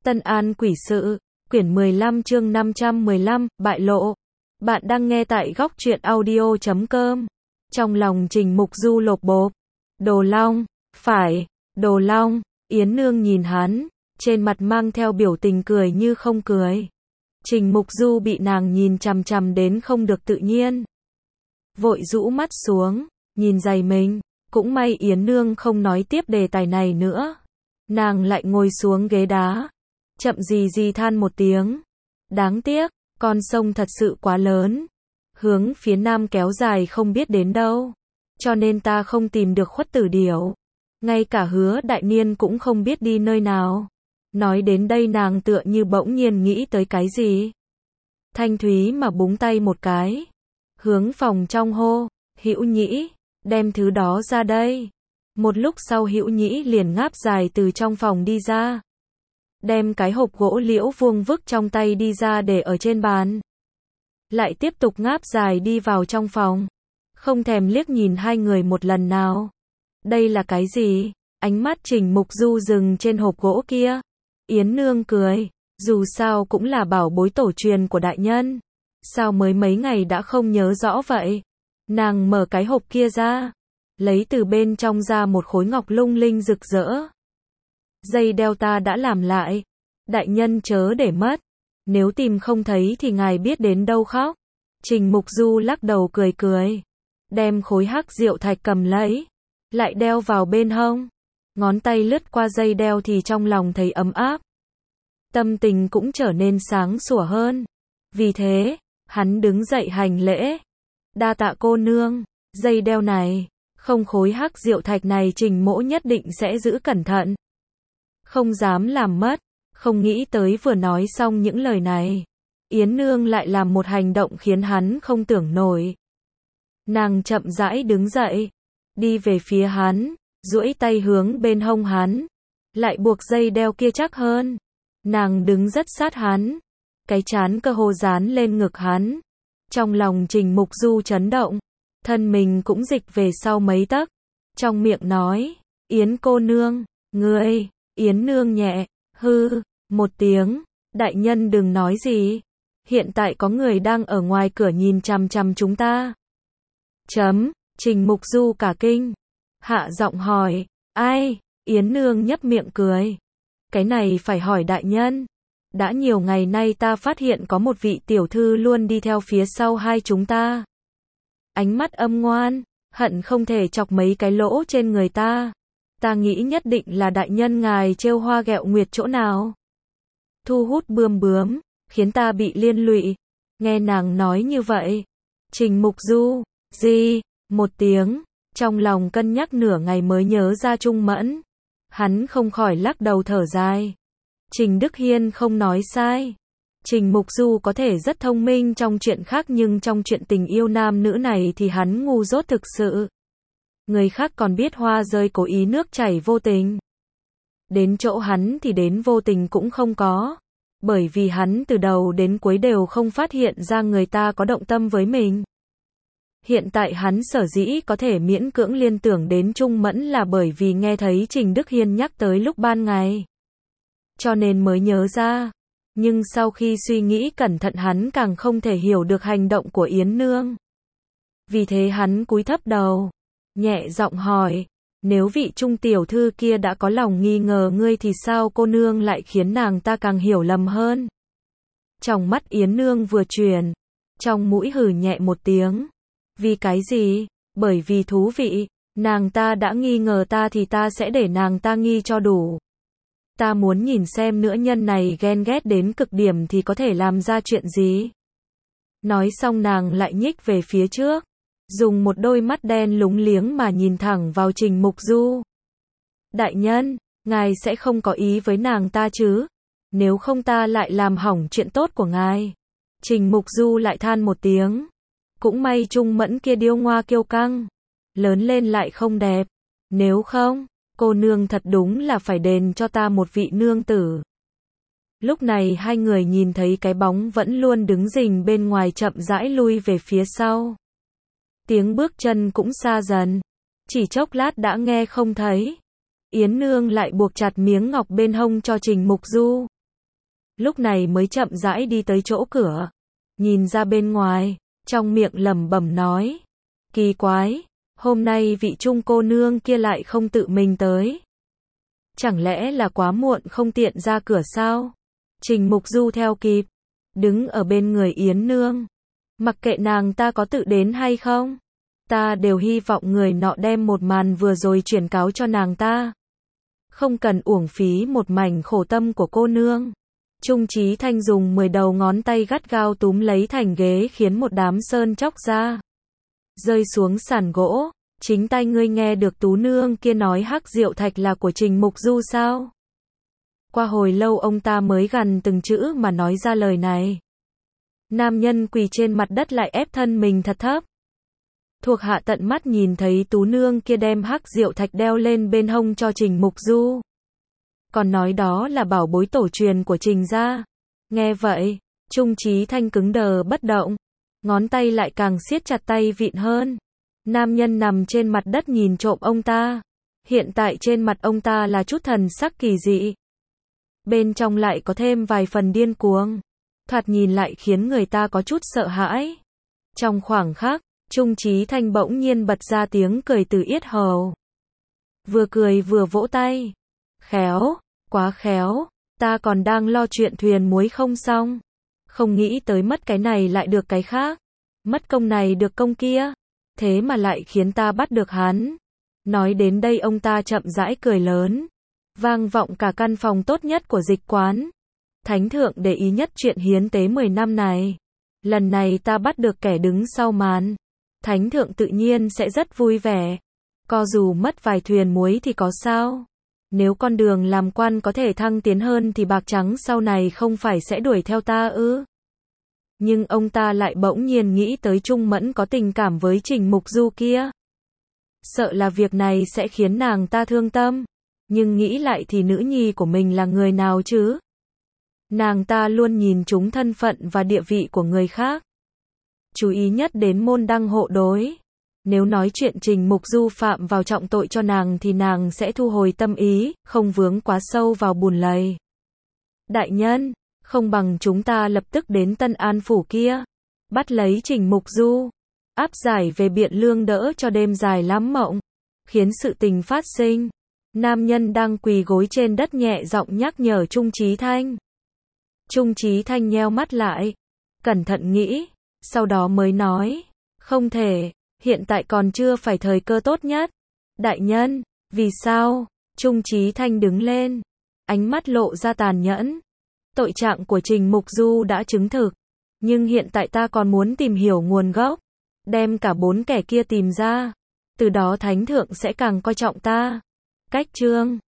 Tân An Quỷ Sự, quyển 15 chương 515, bại lộ. Bạn đang nghe tại góc truyện audio.com. Trong lòng Trình Mục Du lột bột. Đồ Long, phải, Đồ Long. Yến Nương nhìn hắn, trên mặt mang theo biểu tình cười như không cười. Trình Mục Du bị nàng nhìn chằm chằm đến không được tự nhiên. Vội rũ mắt xuống, nhìn giày mình. Cũng may Yến Nương không nói tiếp đề tài này nữa. Nàng lại ngồi xuống ghế đá. Chậm gì than một tiếng. Đáng tiếc, con sông thật sự quá lớn. Hướng phía nam kéo dài không biết đến đâu. Cho nên ta không tìm được Khuất Tử Điểu. Ngay cả Hứa Đại Niên cũng không biết đi nơi nào. Nói đến đây nàng tựa như bỗng nhiên nghĩ tới cái gì. Thanh Thúy mà búng tay một cái. Hướng phòng trong hô, Hữu Nhĩ, đem thứ đó ra đây. Một lúc sau Hữu Nhĩ liền ngáp dài từ trong phòng đi ra. Đem cái hộp gỗ liễu vuông vức trong tay đi ra để ở trên bàn. Lại tiếp tục ngáp dài đi vào trong phòng. Không thèm liếc nhìn hai người một lần nào. Đây là cái gì? Ánh mắt Trình Mục Du dừng trên hộp gỗ kia. Yến Nương cười. Dù sao cũng là bảo bối tổ truyền của đại nhân. Sao mới mấy ngày đã không nhớ rõ vậy? Nàng mở cái hộp kia ra. Lấy từ bên trong ra một khối ngọc lung linh rực rỡ. Dây đeo ta đã làm lại. Đại nhân chớ để mất. Nếu tìm không thấy thì ngài biết đến đâu khóc. Trình Mục Du lắc đầu cười cười. Đem khối hắc diệu thạch cầm lấy. Lại đeo vào bên hông. Ngón tay lướt qua dây đeo thì trong lòng thấy ấm áp. Tâm tình cũng trở nên sáng sủa hơn. Vì thế, hắn đứng dậy hành lễ. Đa tạ cô nương, dây đeo này, không khối hắc diệu thạch này Trình mỗ nhất định sẽ giữ cẩn thận. Không dám làm mất, không nghĩ tới vừa nói xong những lời này. Yến Nương lại làm một hành động khiến hắn không tưởng nổi. Nàng chậm rãi đứng dậy, đi về phía hắn, duỗi tay hướng bên hông hắn, lại buộc dây đeo kia chắc hơn. Nàng đứng rất sát hắn, cái trán cơ hồ dán lên ngực hắn. Trong lòng Trình Mục Du chấn động, thân mình cũng dịch về sau mấy tấc, trong miệng nói, Yến cô nương, ngươi. Yến Nương nhẹ, hư, một tiếng, đại nhân đừng nói gì, hiện tại có người đang ở ngoài cửa nhìn chằm chằm chúng ta. Trình Mục Du cả kinh, hạ giọng hỏi, ai? Yến Nương nhấp miệng cười, cái này phải hỏi đại nhân. Đã nhiều ngày nay ta phát hiện có một vị tiểu thư luôn đi theo phía sau hai chúng ta. Ánh mắt âm ngoan, hận không thể chọc mấy cái lỗ trên người ta. Ta nghĩ nhất định là đại nhân ngài trêu hoa ghẹo nguyệt chỗ nào. Thu hút bươm bướm, khiến ta bị liên lụy. Nghe nàng nói như vậy. Trình Mục Du, gì? Một tiếng, trong lòng cân nhắc nửa ngày mới nhớ ra Trung Mẫn. Hắn không khỏi lắc đầu thở dài. Trình Đức Hiên không nói sai. Trình Mục Du có thể rất thông minh trong chuyện khác nhưng trong chuyện tình yêu nam nữ này thì hắn ngu dốt thực sự. Người khác còn biết hoa rơi cố ý nước chảy vô tình. Đến chỗ hắn thì đến vô tình cũng không có. Bởi vì hắn từ đầu đến cuối đều không phát hiện ra người ta có động tâm với mình. Hiện tại hắn sở dĩ có thể miễn cưỡng liên tưởng đến Trung Mẫn là bởi vì nghe thấy Trình Đức Hiên nhắc tới lúc ban ngày. Cho nên mới nhớ ra. Nhưng sau khi suy nghĩ cẩn thận hắn càng không thể hiểu được hành động của Yến Nương. Vì thế hắn cúi thấp đầu. Nhẹ giọng hỏi, nếu vị trung tiểu thư kia đã có lòng nghi ngờ ngươi thì sao cô nương lại khiến nàng ta càng hiểu lầm hơn? Trong mắt Yến Nương vừa chuyển, trong mũi hừ nhẹ một tiếng. Vì cái gì? Bởi vì thú vị, nàng ta đã nghi ngờ ta thì ta sẽ để nàng ta nghi cho đủ. Ta muốn nhìn xem nữ nhân này ghen ghét đến cực điểm thì có thể làm ra chuyện gì. Nói xong nàng lại nhích về phía trước. Dùng một đôi mắt đen lúng liếng mà nhìn thẳng vào Trình Mục Du. Đại nhân, ngài sẽ không có ý với nàng ta chứ? Nếu không ta lại làm hỏng chuyện tốt của ngài. Trình Mục Du lại than một tiếng. Cũng may Trung Mẫn kia điêu ngoa kiêu căng. Lớn lên lại không đẹp. Nếu không, cô nương thật đúng là phải đền cho ta một vị nương tử. Lúc này hai người nhìn thấy cái bóng vẫn luôn đứng rình bên ngoài chậm rãi lui về phía sau. Tiếng bước chân cũng xa dần. Chỉ chốc lát đã nghe không thấy. Yến Nương lại buộc chặt miếng ngọc bên hông cho Trình Mục Du. lúc này mới chậm rãi đi tới chỗ cửa, nhìn ra bên ngoài, trong miệng lẩm bẩm nói, kỳ quái, hôm nay vị Trung cô nương kia lại không tự mình tới. Chẳng lẽ là quá muộn không tiện ra cửa sao? Trình Mục Du theo kịp, đứng ở bên người Yến Nương. Mặc kệ nàng ta có tự đến hay không, ta đều hy vọng người nọ đem một màn vừa rồi chuyển cáo cho nàng ta. Không cần uổng phí một mảnh khổ tâm của cô nương. Trung Chí Thanh dùng 10 đầu ngón tay gắt gao túm lấy thành ghế khiến một đám sơn chóc ra, rơi xuống sàn gỗ. Chính tay ngươi nghe được Tú nương kia nói hắc diệu thạch là của Trình Mục Du sao? Qua hồi lâu ông ta mới gằn từng chữ mà nói ra lời này. Nam nhân quỳ trên mặt đất lại ép thân mình thật thấp. Thuộc hạ tận mắt nhìn thấy Tú nương kia đem hắc diệu thạch đeo lên bên hông cho Trình Mục Du. Còn nói đó là bảo bối tổ truyền của Trình gia. Nghe vậy, Trung Chí Thanh cứng đờ bất động, ngón tay lại càng siết chặt tay vịn hơn. Nam nhân nằm trên mặt đất nhìn trộm ông ta. Hiện tại trên mặt ông ta là chút thần sắc kỳ dị, bên trong lại có thêm vài phần điên cuồng, thoạt nhìn lại khiến người ta có chút sợ hãi. Trong khoảng khắc, Trung Chí Thanh bỗng nhiên bật ra tiếng cười từ yết hầu. Vừa cười vừa vỗ tay. Khéo, quá khéo, ta còn đang lo chuyện thuyền muối không xong. Không nghĩ tới mất cái này lại được cái khác. Mất công này được công kia. Thế mà lại khiến ta bắt được hắn. Nói đến đây ông ta chậm rãi cười lớn, vang vọng cả căn phòng tốt nhất của dịch quán. Thánh thượng để ý nhất chuyện hiến tế 10 năm này. Lần này ta bắt được kẻ đứng sau màn. Thánh thượng tự nhiên sẽ rất vui vẻ. Co dù mất vài thuyền muối thì có sao? Nếu con đường làm quan có thể thăng tiến hơn thì bạc trắng sau này không phải sẽ đuổi theo ta ư? Nhưng ông ta lại bỗng nhiên nghĩ tới Trung Mẫn có tình cảm với Trình Mục Du kia. Sợ là việc này sẽ khiến nàng ta thương tâm. Nhưng nghĩ lại thì nữ nhi của mình là người nào chứ? Nàng ta luôn nhìn trúng thân phận và địa vị của người khác. Chú ý nhất đến môn đăng hộ đối. Nếu nói chuyện Trình Mục Du phạm vào trọng tội cho nàng thì nàng sẽ thu hồi tâm ý, không vướng quá sâu vào bùn lầy. Đại nhân, không bằng chúng ta lập tức đến Tân An phủ kia, bắt lấy Trình Mục Du, áp giải về Biện Lương đỡ cho đêm dài lắm mộng, khiến sự tình phát sinh. Nam nhân đang quỳ gối trên đất nhẹ giọng nhắc nhở Trung Chí Thanh. Trung Chí Thanh nheo mắt lại, cẩn thận nghĩ, sau đó mới nói, không thể, hiện tại còn chưa phải thời cơ tốt nhất. Đại nhân, vì sao? Trung Chí Thanh đứng lên, ánh mắt lộ ra tàn nhẫn. Tội trạng của Trình Mục Du đã chứng thực, nhưng hiện tại ta còn muốn tìm hiểu nguồn gốc, đem cả 4 kẻ kia tìm ra, từ đó Thánh thượng sẽ càng coi trọng ta. Cách chương